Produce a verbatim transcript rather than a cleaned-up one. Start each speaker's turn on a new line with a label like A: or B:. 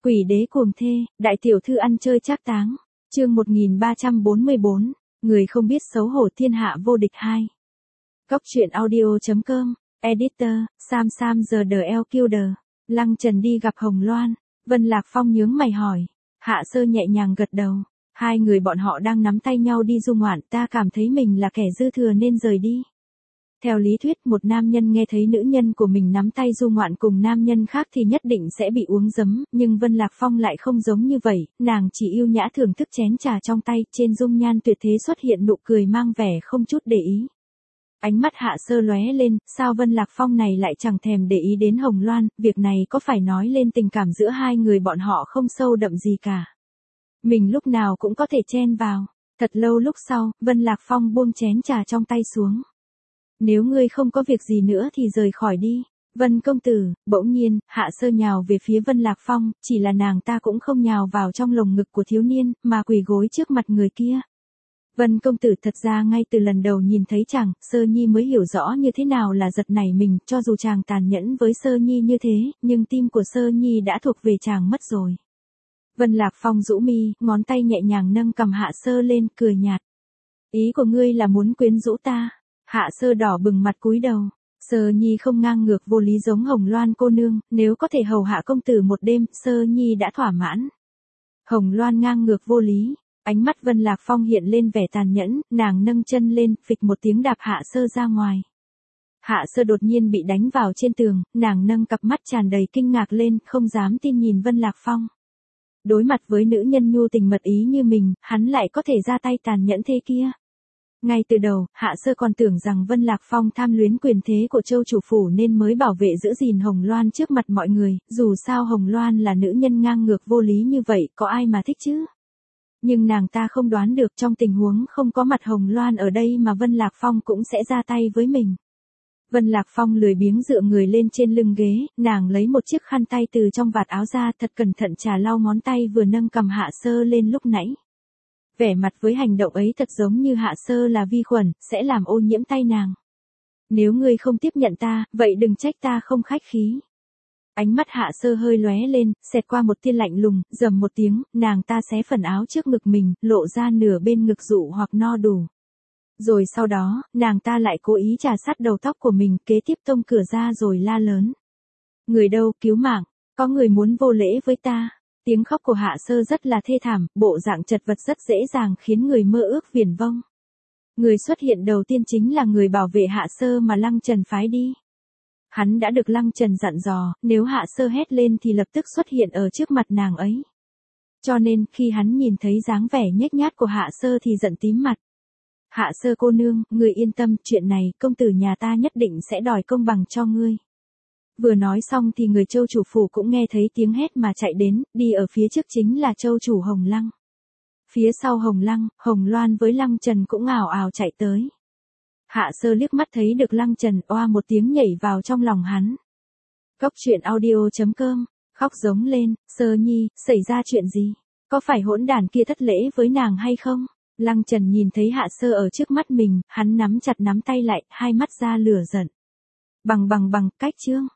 A: Quỷ đế cuồng thê, đại tiểu thư ăn chơi trác táng. Chương một nghìn ba trăm bốn mươi bốn, người không biết xấu hổ thiên hạ vô địch hai. Góc truyện audio chấm com, editor, Sam Sam the L Killer. Lăng Trần đi gặp Hồng Loan, Vân Lạc Phong nhướng mày hỏi, Hạ Sơ nhẹ nhàng gật đầu. Hai người bọn họ đang nắm tay nhau đi du ngoạn, ta cảm thấy mình là kẻ dư thừa nên rời đi. Theo lý thuyết, một nam nhân nghe thấy nữ nhân của mình nắm tay du ngoạn cùng nam nhân khác thì nhất định sẽ bị uống giấm, nhưng Vân Lạc Phong lại không giống như vậy, nàng chỉ yêu nhã thưởng thức chén trà trong tay, trên dung nhan tuyệt thế xuất hiện nụ cười mang vẻ không chút để ý. Ánh mắt Hạ Sơ lóe lên, sao Vân Lạc Phong này lại chẳng thèm để ý đến Hồng Loan, việc này có phải nói lên tình cảm giữa hai người bọn họ không sâu đậm gì cả. Mình lúc nào cũng có thể chen vào. Thật lâu lúc sau, Vân Lạc Phong buông chén trà trong tay xuống. Nếu ngươi không có việc gì nữa thì rời khỏi đi. Vân công tử, bỗng nhiên, Hạ Sơ nhào về phía Vân Lạc Phong, chỉ là nàng ta cũng không nhào vào trong lồng ngực của thiếu niên, mà quỳ gối trước mặt người kia. Vân công tử, thật ra ngay từ lần đầu nhìn thấy chàng, Sơ Nhi mới hiểu rõ như thế nào là giật nảy mình, cho dù chàng tàn nhẫn với Sơ Nhi như thế, nhưng tim của Sơ Nhi đã thuộc về chàng mất rồi. Vân Lạc Phong rũ mi, ngón tay nhẹ nhàng nâng cầm Hạ Sơ lên, cười nhạt. Ý của ngươi là muốn quyến rũ ta? Hạ Sơ đỏ bừng mặt cúi đầu. Sơ Nhi không ngang ngược vô lý giống Hồng Loan cô nương, nếu có thể hầu hạ công tử một đêm, Sơ Nhi đã thỏa mãn. Hồng Loan ngang ngược vô lý. Ánh mắt Vân Lạc Phong hiện lên vẻ tàn nhẫn, nàng nâng chân lên, phịch một tiếng đạp Hạ Sơ ra ngoài. Hạ Sơ đột nhiên bị đánh vào trên tường, nàng nâng cặp mắt tràn đầy kinh ngạc lên, không dám tin nhìn Vân Lạc Phong. Đối mặt với nữ nhân nhu tình mật ý như mình, hắn lại có thể ra tay tàn nhẫn thế kia. Ngay từ đầu, Hạ Sơ còn tưởng rằng Vân Lạc Phong tham luyến quyền thế của Châu chủ phủ nên mới bảo vệ giữ gìn Hồng Loan trước mặt mọi người, dù sao Hồng Loan là nữ nhân ngang ngược vô lý như vậy, có ai mà thích chứ? Nhưng nàng ta không đoán được trong tình huống không có mặt Hồng Loan ở đây mà Vân Lạc Phong cũng sẽ ra tay với mình. Vân Lạc Phong lười biếng dựa người lên trên lưng ghế, nàng lấy một chiếc khăn tay từ trong vạt áo ra, thật cẩn thận trà lau ngón tay vừa nâng cầm Hạ Sơ lên lúc nãy. Vẻ mặt với hành động ấy thật giống như Hạ Sơ là vi khuẩn, sẽ làm ô nhiễm tay nàng. Nếu ngươi không tiếp nhận ta, vậy đừng trách ta không khách khí. Ánh mắt Hạ Sơ hơi lóe lên, xẹt qua một tia lạnh lùng, rầm một tiếng, nàng ta xé phần áo trước ngực mình, lộ ra nửa bên ngực dụ hoặc no đủ. Rồi sau đó, nàng ta lại cố ý chà sát đầu tóc của mình, kế tiếp tông cửa ra rồi la lớn. Người đâu, cứu mạng, có người muốn vô lễ với ta. Tiếng khóc của Hạ Sơ rất là thê thảm, bộ dạng chật vật rất dễ dàng khiến người mơ ước viển vông. Người xuất hiện đầu tiên chính là người bảo vệ Hạ Sơ mà Lăng Trần phái đi. Hắn đã được Lăng Trần dặn dò, nếu Hạ Sơ hét lên thì lập tức xuất hiện ở trước mặt nàng ấy. Cho nên, khi hắn nhìn thấy dáng vẻ nhếch nhác của Hạ Sơ thì giận tím mặt. Hạ Sơ cô nương, người yên tâm, chuyện này, công tử nhà ta nhất định sẽ đòi công bằng cho ngươi. Vừa nói xong thì người Châu chủ phủ cũng nghe thấy tiếng hét mà chạy đến, đi ở phía trước chính là Châu chủ Hồng Lăng. Phía sau Hồng Lăng, Hồng Loan với Lăng Trần cũng ào ào chạy tới. Hạ Sơ liếc mắt thấy được Lăng Trần, oa một tiếng nhảy vào trong lòng hắn. Góc truyện audio chấm com, khóc giống lên, Sơ Nhi, xảy ra chuyện gì? Có phải hỗn đàn kia thất lễ với nàng hay không? Lăng Trần nhìn thấy Hạ Sơ ở trước mắt mình, hắn nắm chặt nắm tay lại, hai mắt ra lửa giận. Bằng bằng bằng, cách chương.